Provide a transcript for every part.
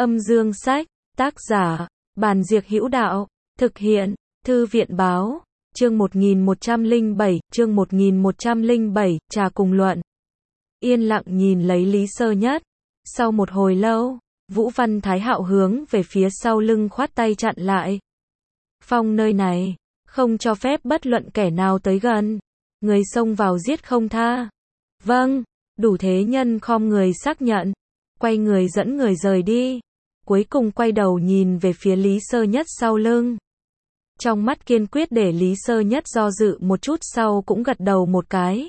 Âm dương sách, tác giả, Bàn Diệc Hữu Đạo, thực hiện, Thư viện báo, chương 1107, trà cùng luận. Yên lặng nhìn lấy Lý Sơ Nhất. Sau một hồi lâu, Vũ Văn Thái Hạo hướng về phía sau lưng khoát tay chặn lại. Phong nơi này, không cho phép bất luận kẻ nào tới gần. Người xông vào giết không tha. Vâng, đủ thế nhân khom người xác nhận. Quay người dẫn người rời đi. Cuối cùng quay đầu nhìn về phía Lý Sơ Nhất sau lưng. Trong mắt kiên quyết để Lý Sơ Nhất do dự một chút sau cũng gật đầu một cái.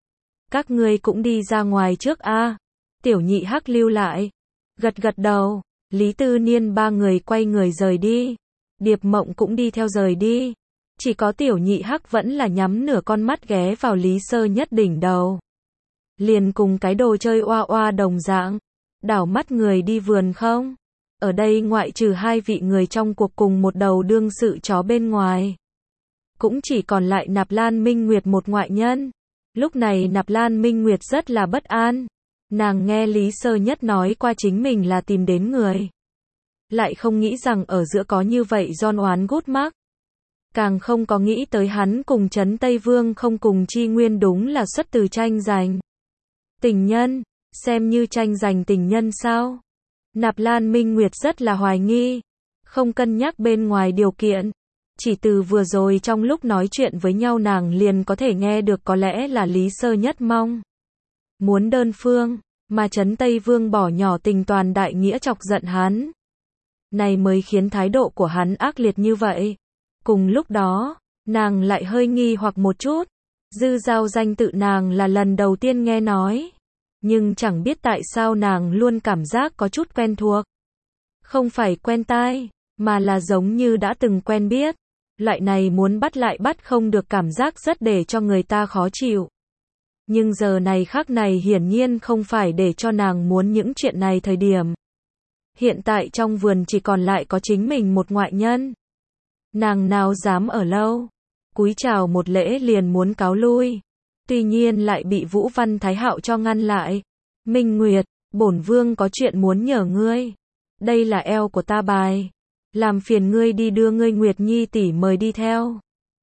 Các ngươi cũng đi ra ngoài trước a. Tiểu Nhị Hắc lưu lại. Gật gật đầu, Lý Tư Niên ba người quay người rời đi. Điệp Mộng cũng đi theo rời đi. Chỉ có Tiểu Nhị Hắc vẫn là nhắm nửa con mắt ghé vào Lý Sơ Nhất đỉnh đầu. Liền cùng cái đồ chơi oa oa đồng dạng. Đảo mắt người đi vườn không? Ở đây ngoại trừ hai vị người trong cuộc cùng một đầu đương sự chó bên ngoài. Cũng chỉ còn lại Nạp Lan Minh Nguyệt một ngoại nhân. Lúc này Nạp Lan Minh Nguyệt rất là bất an. Nàng nghe Lý Sơ Nhất nói qua chính mình là tìm đến người. Lại không nghĩ rằng ở giữa có như vậy giòn oán gút mắc. Càng không có nghĩ tới hắn cùng Trấn Tây Vương không cùng chi nguyên đúng là xuất từ tranh giành. Tình nhân, xem như tranh giành tình nhân sao? Nạp Lan Minh Nguyệt rất là hoài nghi. Không cân nhắc bên ngoài điều kiện. Chỉ từ vừa rồi trong lúc nói chuyện với nhau nàng liền có thể nghe được có lẽ là Lý Sơ Nhất mong muốn đơn phương, mà Trấn Tây Vương bỏ nhỏ tình toàn đại nghĩa chọc giận hắn. Này mới khiến thái độ của hắn ác liệt như vậy. Cùng lúc đó, nàng lại hơi nghi hoặc một chút. Dư Giao danh tự nàng là lần đầu tiên nghe nói. Nhưng chẳng biết tại sao nàng luôn cảm giác có chút quen thuộc. Không phải quen tai, mà là giống như đã từng quen biết. Loại này muốn bắt lại bắt không được cảm giác rất để cho người ta khó chịu. Nhưng giờ này khắc này hiển nhiên không phải để cho nàng muốn những chuyện này thời điểm. Hiện tại trong vườn chỉ còn lại có chính mình một ngoại nhân. Nàng nào dám ở lâu. Cúi chào một lễ liền muốn cáo lui. Tuy nhiên lại bị Vũ Văn Thái Hạo cho ngăn lại. Minh Nguyệt, bổn vương có chuyện muốn nhờ ngươi. Đây là eo của ta bài. Làm phiền ngươi đi đưa ngươi Nguyệt Nhi tỷ mời đi theo.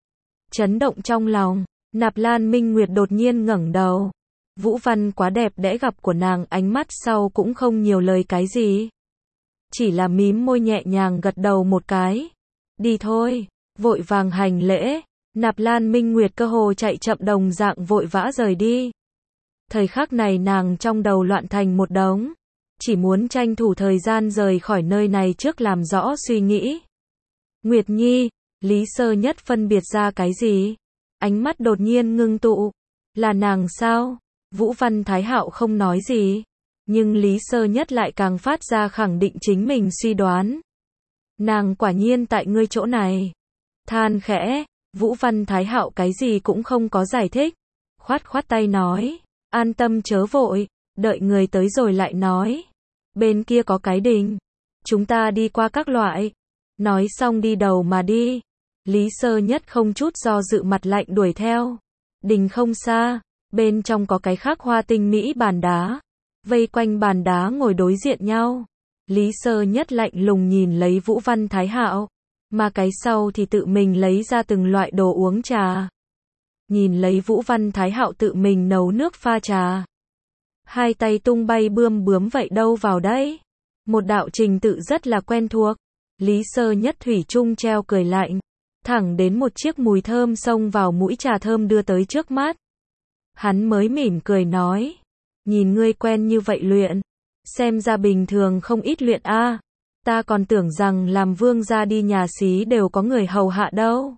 Chấn động trong lòng, Nạp Lan Minh Nguyệt đột nhiên ngẩng đầu. Vũ Văn quá đẹp đẽ gặp của nàng, ánh mắt sau cũng không nhiều lời cái gì. Chỉ là mím môi nhẹ nhàng gật đầu một cái. Đi thôi, vội vàng hành lễ. Nạp Lan Minh Nguyệt cơ hồ chạy chậm đồng dạng vội vã rời đi. Thời khắc này nàng trong đầu loạn thành một đống. Chỉ muốn tranh thủ thời gian rời khỏi nơi này trước làm rõ suy nghĩ. Nguyệt Nhi, Lý Sơ Nhất phân biệt ra cái gì? Ánh mắt đột nhiên ngưng tụ. Là nàng sao? Vũ Văn Thái Hạo không nói gì. Nhưng Lý Sơ Nhất lại càng phát ra khẳng định chính mình suy đoán. Nàng quả nhiên tại ngươi chỗ này. Than khẽ, Vũ Văn Thái Hạo cái gì cũng không có giải thích. Khoát khoát tay nói, an tâm chớ vội, đợi người tới rồi lại nói. Bên kia có cái đình. Chúng ta đi qua các loại. Nói xong đi đầu mà đi. Lý Sơ Nhất không chút do dự mặt lạnh đuổi theo. Đình không xa. Bên trong có cái khắc hoa tinh mỹ bàn đá. Vây quanh bàn đá ngồi đối diện nhau. Lý Sơ Nhất lạnh lùng nhìn lấy Vũ Văn Thái Hạo. Mà cái sau thì tự mình lấy ra từng loại đồ uống trà. Nhìn lấy Vũ Văn Thái Hạo tự mình nấu nước pha trà. Hai tay tung bay bươm bướm vậy đâu vào đấy. Một đạo trình tự rất là quen thuộc. Lý Sơ Nhất thủy chung treo cười lạnh. Thẳng đến một chiếc mùi thơm xông vào mũi trà thơm đưa tới trước mắt. Hắn mới mỉm cười nói. Nhìn ngươi quen như vậy luyện. Xem ra bình thường không ít luyện a. Ta còn tưởng rằng làm vương gia đi nhà xí đều có người hầu hạ đâu.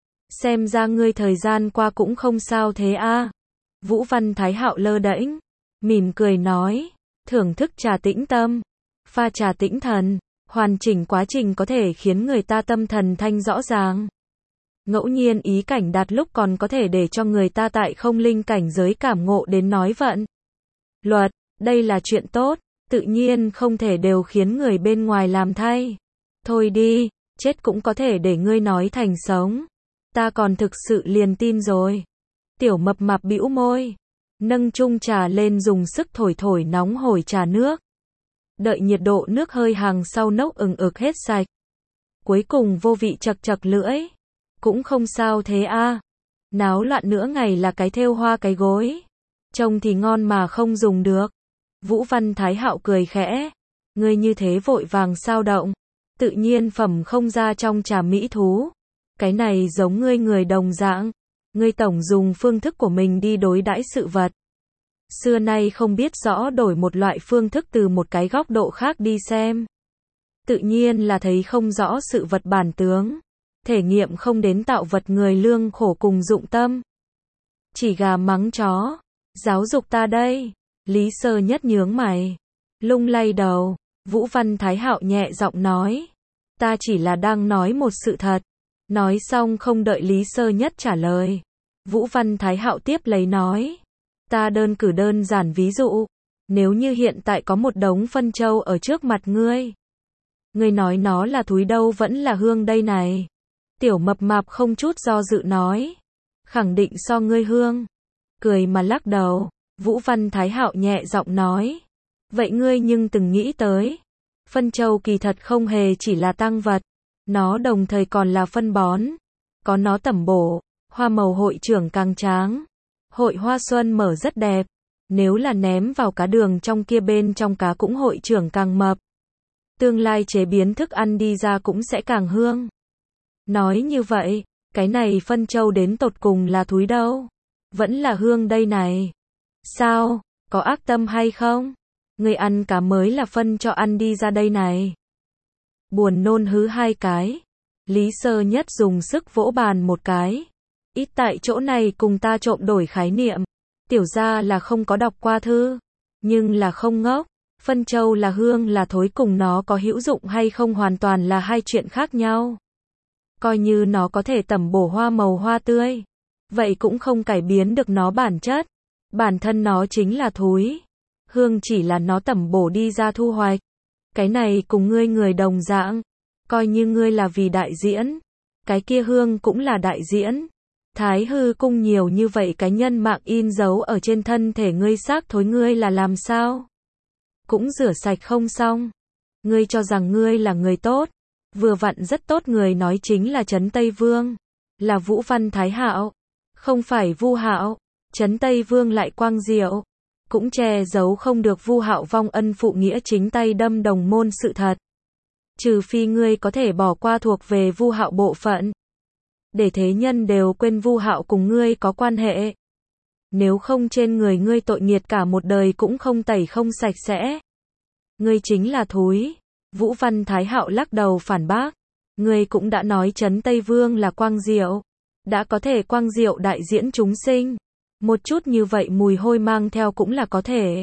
Xem ra ngươi thời gian qua cũng không sao thế a. Vũ Văn Thái Hạo lơ đễnh. Mỉm cười nói. Thưởng thức trà tĩnh tâm. Pha trà tĩnh thần. Hoàn chỉnh quá trình có thể khiến người ta tâm thần thanh rõ ràng. Ngẫu nhiên ý cảnh đạt lúc còn có thể để cho người ta tại không linh cảnh giới cảm ngộ đến nói vận. Luật, đây là chuyện tốt. Tự nhiên không thể đều khiến người bên ngoài làm thay. Thôi đi, chết cũng có thể để ngươi nói thành sống. Ta còn thực sự liền tin rồi. Tiểu Mập Mạp bĩu môi. Nâng chung trà lên dùng sức thổi thổi nóng hổi trà nước. đợi nhiệt độ nước hơi hàng sau nốc ừng ực hết sạch. Cuối cùng vô vị chật chật lưỡi. Cũng không sao thế a. Náo loạn nữa ngày là cái thêu hoa cái gối. Trông thì ngon mà không dùng được. Vũ Văn Thái Hạo cười khẽ. Ngươi như thế vội vàng sao động. Tự nhiên phẩm không ra trong trà mỹ thú. Cái này giống ngươi người đồng dạng. Ngươi tổng dùng phương thức của mình đi đối đãi sự vật. Xưa nay không biết rõ đổi một loại phương thức từ một cái góc độ khác đi xem. Tự nhiên là thấy không rõ sự vật bản tướng. Thể nghiệm không đến tạo vật người lương khổ cùng dụng tâm. Chỉ gà mắng chó. Giáo dục ta đây. Lý Sơ Nhất nhướng mày. Lung lay đầu. Vũ Văn Thái Hạo nhẹ giọng nói. Ta chỉ là đang nói một sự thật. Nói xong không đợi Lý Sơ Nhất trả lời. Vũ Văn Thái Hạo tiếp lấy nói. Ta đơn cử đơn giản ví dụ. Nếu như hiện tại có một đống phân châu ở trước mặt ngươi. Ngươi nói nó là thúi đâu vẫn là hương đây này. Tiểu mập mạp không chút do dự nói. Khẳng định so ngươi hương. Cười mà lắc đầu. Vũ Văn Thái Hạo nhẹ giọng nói. Vậy ngươi nhưng từng nghĩ tới. Phân châu kỳ thật không hề chỉ là tang vật. Nó đồng thời còn là phân bón. Có nó tẩm bổ. Hoa màu hội trưởng càng tráng. Hội hoa xuân mở rất đẹp. Nếu là ném vào cá đường trong kia bên trong cá cũng hội trưởng càng mập. Tương lai chế biến thức ăn đi ra cũng sẽ càng hương. Nói như vậy, cái này phân châu đến tột cùng là thúi đâu? Vẫn là hương đây này. Sao? Có ác tâm hay không? Người ăn cá mới là phân cho ăn đi ra đây này. Buồn nôn hứ hai cái. Lý Sơ Nhất dùng sức vỗ bàn một cái. Ít tại chỗ này cùng ta trộm đổi khái niệm. Tiểu gia là không có đọc qua thư. Nhưng là không ngốc. Phân châu là hương là thối cùng nó có hữu dụng hay không hoàn toàn là hai chuyện khác nhau. Coi như nó có thể tẩm bổ hoa màu hoa tươi. Vậy cũng không cải biến được nó bản chất. Bản thân nó chính là thúi. Hương chỉ là nó tẩm bổ đi ra thu hoạch. Cái này cùng ngươi người đồng dạng. Coi như ngươi là vì đại diễn. Cái kia hương cũng là đại diễn. Thái hư cung nhiều như vậy cái nhân mạng in dấu ở trên thân thể ngươi xác thối ngươi là làm sao? Cũng rửa sạch không xong. Ngươi cho rằng ngươi là người tốt. Vừa vặn rất tốt người nói chính là Trấn Tây Vương. Là Vũ Văn Thái Hạo. Không phải Vu Hạo. Trấn Tây Vương lại quang diệu. Cũng che giấu không được Vu Hạo vong ân phụ nghĩa chính tay đâm đồng môn sự thật. Trừ phi ngươi có thể bỏ qua thuộc về Vu Hạo bộ phận. Để thế nhân đều quên Vu Hạo cùng ngươi có quan hệ. Nếu không trên người ngươi tội nghiệt cả một đời cũng không tẩy không sạch sẽ. Ngươi chính là thúi. Vũ Văn Thái Hạo lắc đầu phản bác. Ngươi cũng đã nói Trấn Tây Vương là quang diệu. Đã có thể quang diệu đại diễn chúng sinh. Một chút như vậy mùi hôi mang theo cũng là có thể.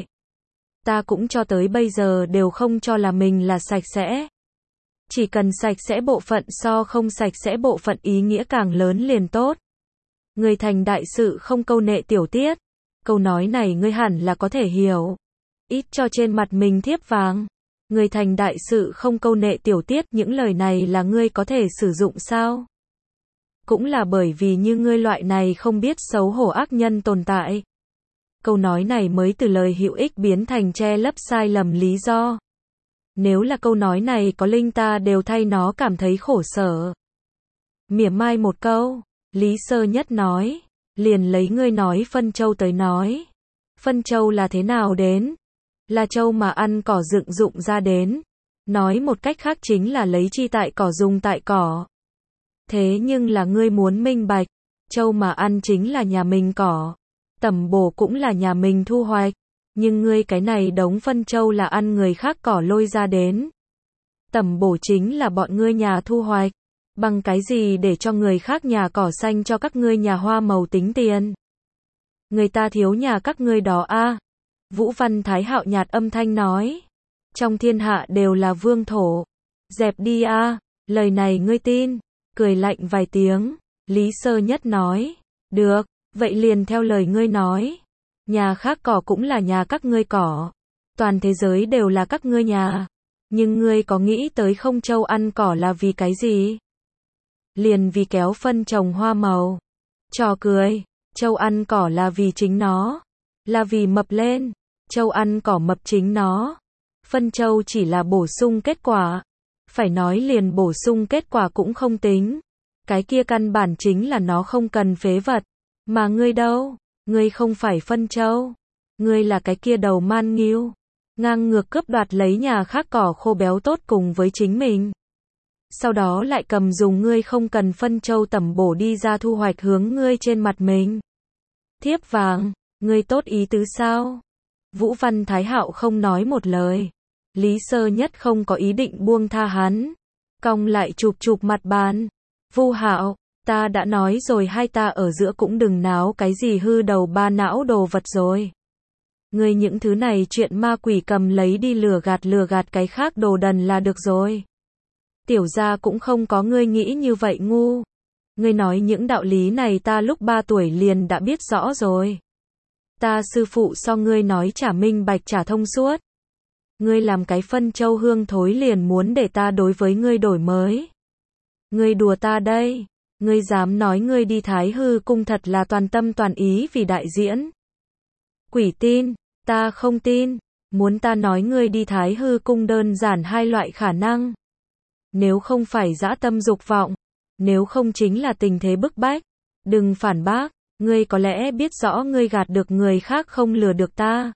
Ta cũng cho tới bây giờ đều không cho là mình là sạch sẽ. Chỉ cần sạch sẽ bộ phận so không sạch sẽ bộ phận ý nghĩa càng lớn liền tốt. Người thành đại sự không câu nệ tiểu tiết. Câu nói này ngươi hẳn là có thể hiểu. Ít cho trên mặt mình thiếp vàng. Người thành đại sự không câu nệ tiểu tiết, những lời này là ngươi có thể sử dụng sao? Cũng là bởi vì như ngươi loại này không biết xấu hổ ác nhân tồn tại. Câu nói này mới từ lời hữu ích biến thành che lấp sai lầm lý do. Nếu là câu nói này có linh ta đều thay nó cảm thấy khổ sở. Mỉa mai một câu, Lý Sơ Nhất nói, liền lấy ngươi nói phân châu tới nói. Phân châu là thế nào đến? Là châu mà ăn cỏ dựng dụng ra đến. Nói một cách khác chính là lấy chi tại cỏ dùng tại cỏ. Thế nhưng là ngươi muốn minh bạch, châu mà ăn chính là nhà mình cỏ. Tẩm bổ cũng là nhà mình thu hoạch. Nhưng ngươi cái này đống phân châu là ăn người khác cỏ lôi ra đến. Tẩm bổ chính là bọn ngươi nhà thu hoạch. Bằng cái gì để cho người khác nhà cỏ xanh cho các ngươi nhà hoa màu tính tiền? Người ta thiếu nhà các ngươi đó a. Vũ Văn Thái Hạo nhạt âm thanh nói. Trong thiên hạ đều là vương thổ. Dẹp đi a. Lời này ngươi tin. Cười lạnh vài tiếng. Lý Sơ Nhất nói. Được, vậy liền theo lời ngươi nói. Nhà khác cỏ cũng là nhà các ngươi cỏ. Toàn thế giới đều là các ngươi nhà. Nhưng ngươi có nghĩ tới không châu ăn cỏ là vì cái gì? Liền vì kéo phân trồng hoa màu. Trò cười. Châu ăn cỏ là vì chính nó. Là vì mập lên. Châu ăn cỏ mập chính nó. Phân châu chỉ là bổ sung kết quả. Phải nói liền bổ sung kết quả cũng không tính. Cái kia căn bản chính là nó không cần phế vật. Mà ngươi đâu? Ngươi không phải phân châu. Ngươi là cái kia đầu man nghiêu. Ngang ngược cướp đoạt lấy nhà khác cỏ khô béo tốt cùng với chính mình. Sau đó lại cầm dùng ngươi không cần phân châu tẩm bổ đi ra thu hoạch hướng ngươi trên mặt mình. Thiếp vàng, ngươi tốt ý tứ sao? Vũ Văn Thái Hạo không nói một lời. Lý Sơ Nhất không có ý định buông tha hắn. Cong lại chụp chụp mặt bàn. Vu Hạo, ta đã nói rồi hai ta ở giữa cũng đừng náo cái gì hư đầu ba não đồ vật rồi. Ngươi những thứ này chuyện ma quỷ cầm lấy đi lừa gạt cái khác đồ đần là được rồi. Tiểu gia cũng không có ngươi nghĩ như vậy ngu. Ngươi nói những đạo lý này ta lúc 3 tuổi liền đã biết rõ rồi. Ta sư phụ so ngươi nói chả minh bạch chả thông suốt. Ngươi làm cái phân châu hương thối liền muốn để ta đối với ngươi đổi mới. Ngươi đùa ta đây. Ngươi dám nói ngươi đi Thái Hư cung thật là toàn tâm toàn ý vì đại diễn. Quỷ tin, ta không tin. Muốn ta nói ngươi đi Thái Hư cung đơn giản hai loại khả năng. Nếu không phải dã tâm dục vọng, nếu không chính là tình thế bức bách. Đừng phản bác, ngươi có lẽ biết rõ ngươi gạt được người khác không lừa được ta.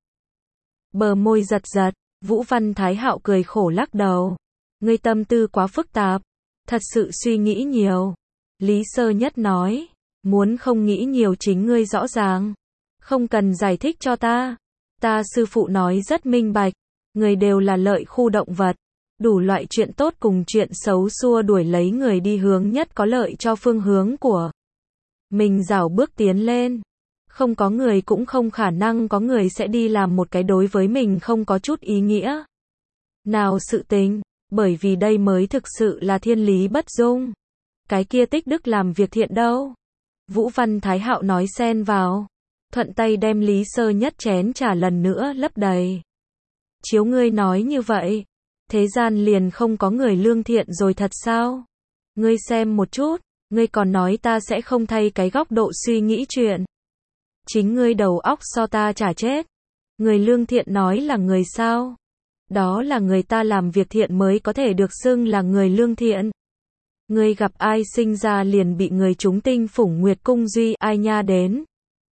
Bờ môi giật giật, Vũ Văn Thái Hạo cười khổ lắc đầu. Ngươi tâm tư quá phức tạp, thật sự suy nghĩ nhiều. Lý Sơ Nhất nói, muốn không nghĩ nhiều chính ngươi rõ ràng. Không cần giải thích cho ta. Ta sư phụ nói rất minh bạch, người đều là lợi khu động vật. Đủ loại chuyện tốt cùng chuyện xấu xua đuổi lấy người đi hướng nhất có lợi cho phương hướng của mình rảo bước tiến lên. Không có người cũng không khả năng có người sẽ đi làm một cái đối với mình không có chút ý nghĩa nào sự tình, bởi vì đây mới thực sự là thiên lý bất dung. Cái kia tích đức làm việc thiện đâu? Vũ Văn Thái Hạo nói xen vào, thuận tay đem Lý Sơ Nhất chén trà lần nữa lấp đầy. Chiếu ngươi nói như vậy, thế gian liền không có người lương thiện rồi thật sao? Ngươi xem một chút, ngươi còn nói ta sẽ không thay cái góc độ suy nghĩ chuyện. Chính ngươi đầu óc so ta chả chết. Người lương thiện nói là người sao? Đó là người ta làm việc thiện mới có thể được xưng là người lương thiện. Ngươi gặp ai sinh ra liền bị người chúng tinh phủng nguyệt cung duy ai nha đến?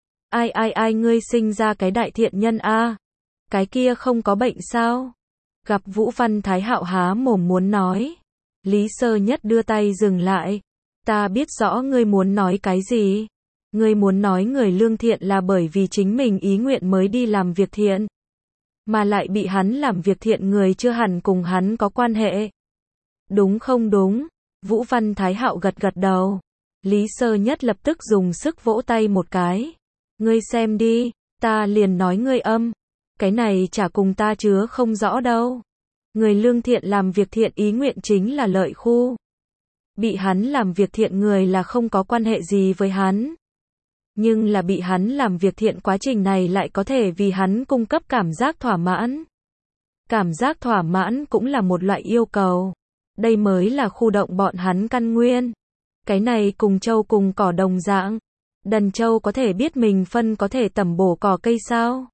Ai ngươi sinh ra cái đại thiện nhân a? Cái kia không có bệnh sao? Gặp Vũ Văn Thái Hạo há mồm muốn nói. Lý Sơ Nhất đưa tay dừng lại. Ta biết rõ ngươi muốn nói cái gì. Ngươi muốn nói người lương thiện là bởi vì chính mình ý nguyện mới đi làm việc thiện. Mà lại bị hắn làm việc thiện người chưa hẳn cùng hắn có quan hệ. Đúng không đúng? Vũ Văn Thái Hạo gật gật đầu. Lý Sơ Nhất lập tức dùng sức vỗ tay một cái. Ngươi xem đi, ta liền nói ngươi âm. Cái này chả cùng ta chứa không rõ đâu. Người lương thiện làm việc thiện ý nguyện chính là lợi khu. Bị hắn làm việc thiện người là không có quan hệ gì với hắn. Nhưng là bị hắn làm việc thiện quá trình này lại có thể vì hắn cung cấp cảm giác thỏa mãn. Cảm giác thỏa mãn cũng là một loại yêu cầu. Đây mới là khu động bọn hắn căn nguyên. Cái này cùng trâu cùng cỏ đồng dạng. Đần trâu có thể biết mình phân có thể tẩm bổ cỏ cây sao?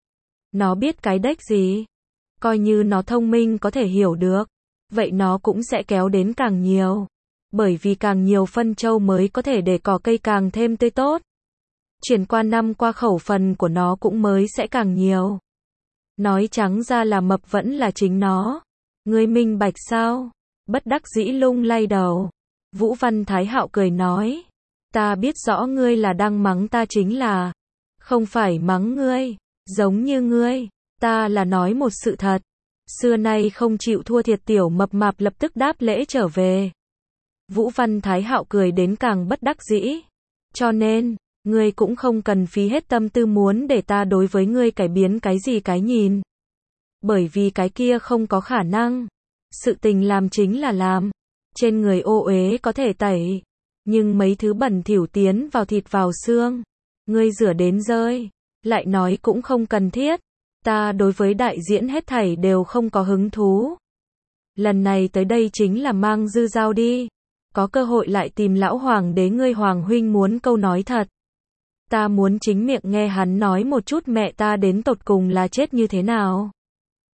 Nó biết cái đếch gì? Coi như nó thông minh có thể hiểu được. Vậy nó cũng sẽ kéo đến càng nhiều. Bởi vì càng nhiều phân trâu mới có thể để cỏ cây càng thêm tươi tốt. Chuyển qua năm qua khẩu phần của nó cũng mới sẽ càng nhiều. Nói trắng ra là mập vẫn là chính nó. Ngươi minh bạch sao? Bất đắc dĩ lung lay đầu. Vũ Văn Thái Hạo cười nói. Ta biết rõ ngươi là đang mắng ta chính là. Không phải mắng ngươi. Giống như ngươi. Ta là nói một sự thật. Xưa nay không chịu thua thiệt tiểu mập mạp lập tức đáp lễ trở về. Vũ Văn Thái Hạo cười đến càng bất đắc dĩ. Cho nên, ngươi cũng không cần phí hết tâm tư muốn để ta đối với ngươi cải biến cái gì cái nhìn. Bởi vì cái kia không có khả năng. Sự tình làm chính là làm. Trên người ô uế có thể tẩy. Nhưng mấy thứ bẩn thỉu tiến vào thịt vào xương. Ngươi rửa đến rơi. Lại nói cũng không cần thiết. Ta đối với đại diễn hết thảy đều không có hứng thú. Lần này tới đây chính là mang dư dao đi. Có cơ hội lại tìm lão hoàng đế ngươi hoàng huynh muốn câu nói thật. Ta muốn chính miệng nghe hắn nói một chút mẹ ta đến tột cùng là chết như thế nào.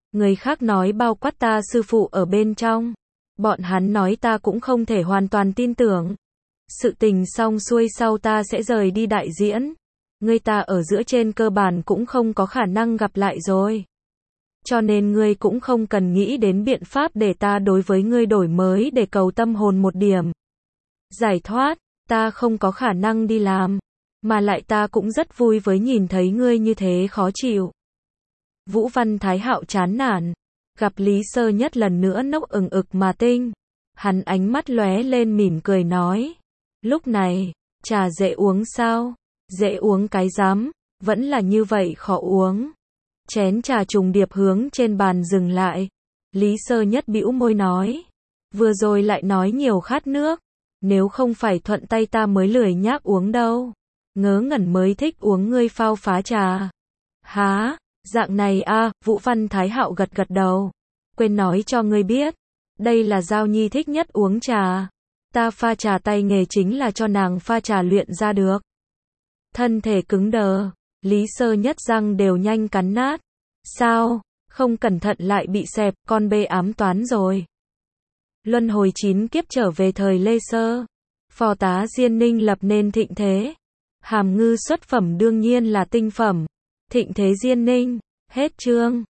Người khác nói bao quát ta sư phụ ở bên trong. Bọn hắn nói ta cũng không thể hoàn toàn tin tưởng. Sự tình xong xuôi sau ta sẽ rời đi đại diễn. Ngươi ta ở giữa trên cơ bản cũng không có khả năng gặp lại rồi. Cho nên ngươi cũng không cần nghĩ đến biện pháp để ta đối với ngươi đổi mới để cầu tâm hồn một điểm. Giải thoát, ta không có khả năng đi làm. Mà lại ta cũng rất vui với nhìn thấy ngươi như thế khó chịu. Vũ Văn Thái Hạo chán nản. Gặp Lý Sơ Nhất lần nữa nốc ực mà tinh. Hắn ánh mắt lóe lên mỉm cười nói. Lúc này, trà dễ uống sao? Dễ uống cái rắm, vẫn là như vậy khó uống. Chén trà trùng điệp hướng trên bàn dừng lại. Lý Sơ Nhất bĩu môi nói. Vừa rồi lại nói nhiều khát nước. Nếu không phải thuận tay ta mới lười nhác uống đâu. Ngớ ngẩn mới thích uống ngươi phao phá trà. Há, dạng này a, Vũ Văn Thái Hạo gật gật đầu. Quên nói cho ngươi biết. Đây là Giao Nhi thích nhất uống trà. Ta pha trà tay nghề chính là cho nàng pha trà luyện ra được. Thân thể cứng đờ, Lý Sơ Nhất răng đều nhanh cắn nát. Sao, không cẩn thận lại bị xẹp, con bê ám toán rồi. Luân hồi 9 kiếp trở về thời Lê Sơ. Phò tá Diên Ninh lập nên thịnh thế. Hàm ngư xuất phẩm đương nhiên là tinh phẩm. Thịnh thế Diên Ninh, hết chương.